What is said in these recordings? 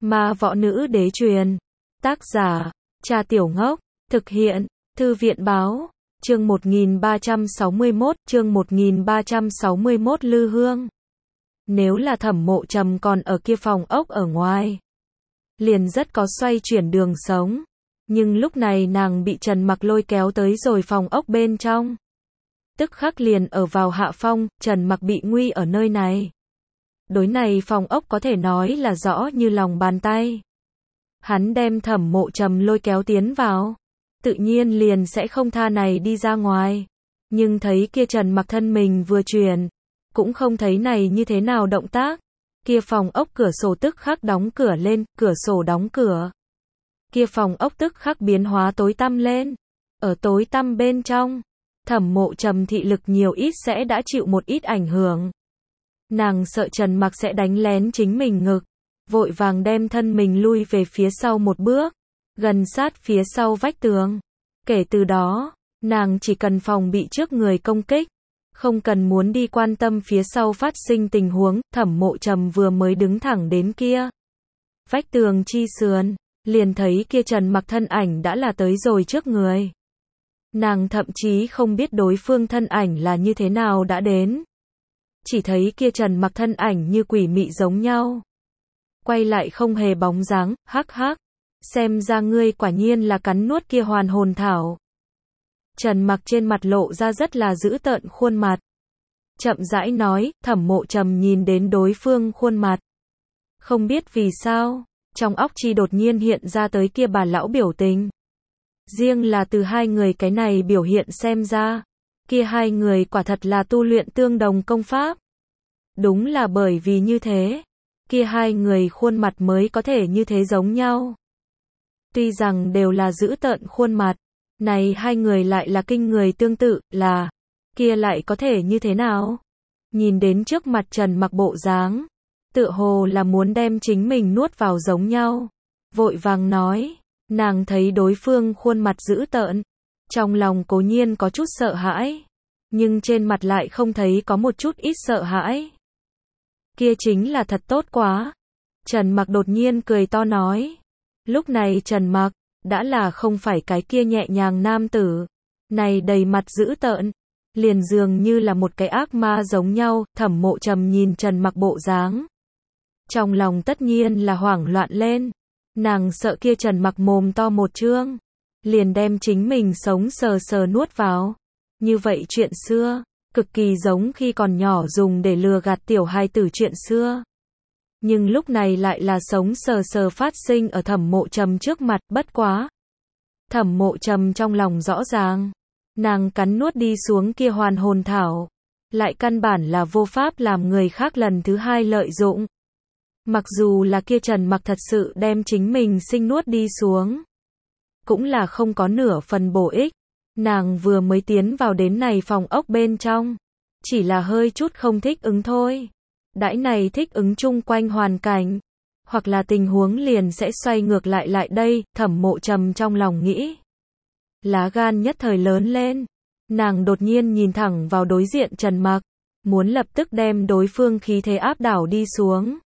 Ma võ nữ đế truyền. Tác giả, Cha Tiểu Ngốc. Thực hiện, Thư viện báo. Chương 1361, Lư Hương. Nếu là Thẩm Mộ Trầm còn ở kia phòng ốc ở ngoài, liền rất có xoay chuyển đường sống. Nhưng lúc này nàng bị Trần Mặc lôi kéo tới rồi phòng ốc bên trong. Tức khắc liền ở vào hạ phong, Trần Mặc bị nguy ở nơi này. Đối này phòng ốc có thể nói là rõ như lòng bàn tay. Hắn đem Thẩm Mộ Trầm lôi kéo tiến vào, tự nhiên liền sẽ không tha này đi ra ngoài. Nhưng thấy kia Trần Mặc thân mình vừa chuyển, cũng không thấy này như thế nào động tác. Kia phòng ốc cửa sổ tức khắc đóng cửa lên, cửa sổ đóng cửa. Kia phòng ốc tức khắc biến hóa tối tăm lên. Ở tối tăm bên trong, Thẩm Mộ Trầm thị lực nhiều ít sẽ đã chịu một ít ảnh hưởng. Nàng sợ Trần Mặc sẽ đánh lén chính mình ngực, vội vàng đem thân mình lui về phía sau một bước, gần sát phía sau vách tường. Kể từ đó, nàng chỉ cần phòng bị trước người công kích, không cần muốn đi quan tâm phía sau phát sinh tình huống. Thẩm Mộ Trầm vừa mới đứng thẳng đến kia vách tường chi sườn, liền thấy kia Trần Mặc thân ảnh đã là tới rồi trước người. Nàng thậm chí không biết đối phương thân ảnh là như thế nào đã đến. Chỉ thấy kia Trần Mặc thân ảnh như quỷ mị giống nhau. Quay lại không hề bóng dáng, hắc hắc. Xem ra ngươi quả nhiên là cắn nuốt kia hoàn hồn thảo. Trần Mặc trên mặt lộ ra rất là dữ tợn khuôn mặt. Chậm rãi nói. Thẩm Mộ Trầm nhìn đến đối phương khuôn mặt, không biết vì sao, trong óc chi đột nhiên hiện ra tới kia bà lão biểu tình. Riêng là từ hai người cái này biểu hiện xem ra, kia hai người quả thật là tu luyện tương đồng công pháp. Đúng là bởi vì như thế, kia hai người khuôn mặt mới có thể như thế giống nhau. Tuy rằng đều là dữ tợn khuôn mặt, này hai người lại là kinh người tương tự, là kia lại có thể như thế nào? Nhìn đến trước mặt Trần Mặc bộ dáng, tựa hồ là muốn đem chính mình nuốt vào giống nhau. Vội vàng nói, nàng thấy đối phương khuôn mặt dữ tợn, trong lòng cố nhiên có chút sợ hãi, nhưng trên mặt lại không thấy có một chút ít sợ hãi. Kia chính là thật tốt quá. Trần Mặc đột nhiên cười to nói. Lúc này Trần Mặc đã là không phải cái kia nhẹ nhàng nam tử, này đầy mặt dữ tợn, liền dường như là một cái ác ma giống nhau. Thẩm Mộ Trầm nhìn Trần Mặc bộ dáng, trong lòng tất nhiên là hoảng loạn lên. Nàng sợ kia Trần Mặc mồm to một trương, liền đem chính mình sống sờ sờ nuốt vào. Như vậy chuyện xưa, cực kỳ giống khi còn nhỏ dùng để lừa gạt tiểu hài tử chuyện xưa. Nhưng lúc này lại là sống sờ sờ phát sinh ở Thẩm Mộ Trầm trước mặt. Bất quá, Thẩm Mộ Trầm trong lòng rõ ràng, nàng cắn nuốt đi xuống kia hoàn hồn thảo, lại căn bản là vô pháp làm người khác lần thứ hai lợi dụng. Mặc dù là kia Trần Mặc thật sự đem chính mình sinh nuốt đi xuống, cũng là không có nửa phần bổ ích. Nàng vừa mới tiến vào đến này phòng ốc bên trong, chỉ là hơi chút không thích ứng thôi. Đãi này thích ứng chung quanh hoàn cảnh, hoặc là tình huống liền sẽ xoay ngược lại đây. Thẩm Mộ Trầm trong lòng nghĩ, lá gan nhất thời lớn lên. Nàng đột nhiên nhìn thẳng vào đối diện Trần Mặc, muốn lập tức đem đối phương khí thế áp đảo đi xuống.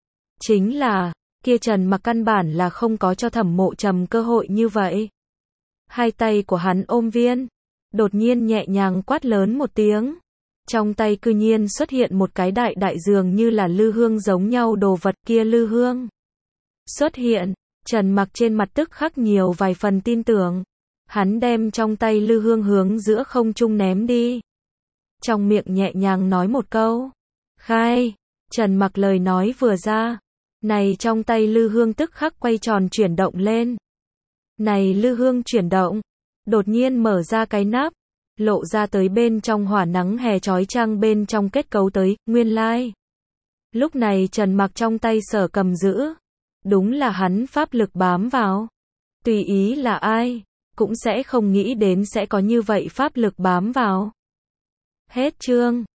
Chính là, kia Trần Mặc căn bản là không có cho Thẩm Mộ Trầm cơ hội như vậy. Hai tay của hắn ôm viên, đột nhiên nhẹ nhàng quát lớn một tiếng. Trong tay cư nhiên xuất hiện một cái đại dường như là lư hương giống nhau đồ vật. Kia lư hương xuất hiện, Trần Mặc trên mặt tức khắc nhiều vài phần tin tưởng. Hắn đem trong tay lư hương hướng giữa không trung ném đi. Trong miệng nhẹ nhàng nói một câu, khai. Trần Mặc lời nói vừa ra, này trong tay lư hương tức khắc quay tròn chuyển động lên. Này lư hương chuyển động, đột nhiên mở ra cái nắp, lộ ra tới bên trong hỏa nắng hè chói chang bên trong kết cấu tới. Nguyên lai, lúc này Trần Mặc trong tay sở cầm giữ, đúng là hắn pháp lực bám vào. Tùy ý là ai, cũng sẽ không nghĩ đến sẽ có như vậy pháp lực bám vào. Hết chương.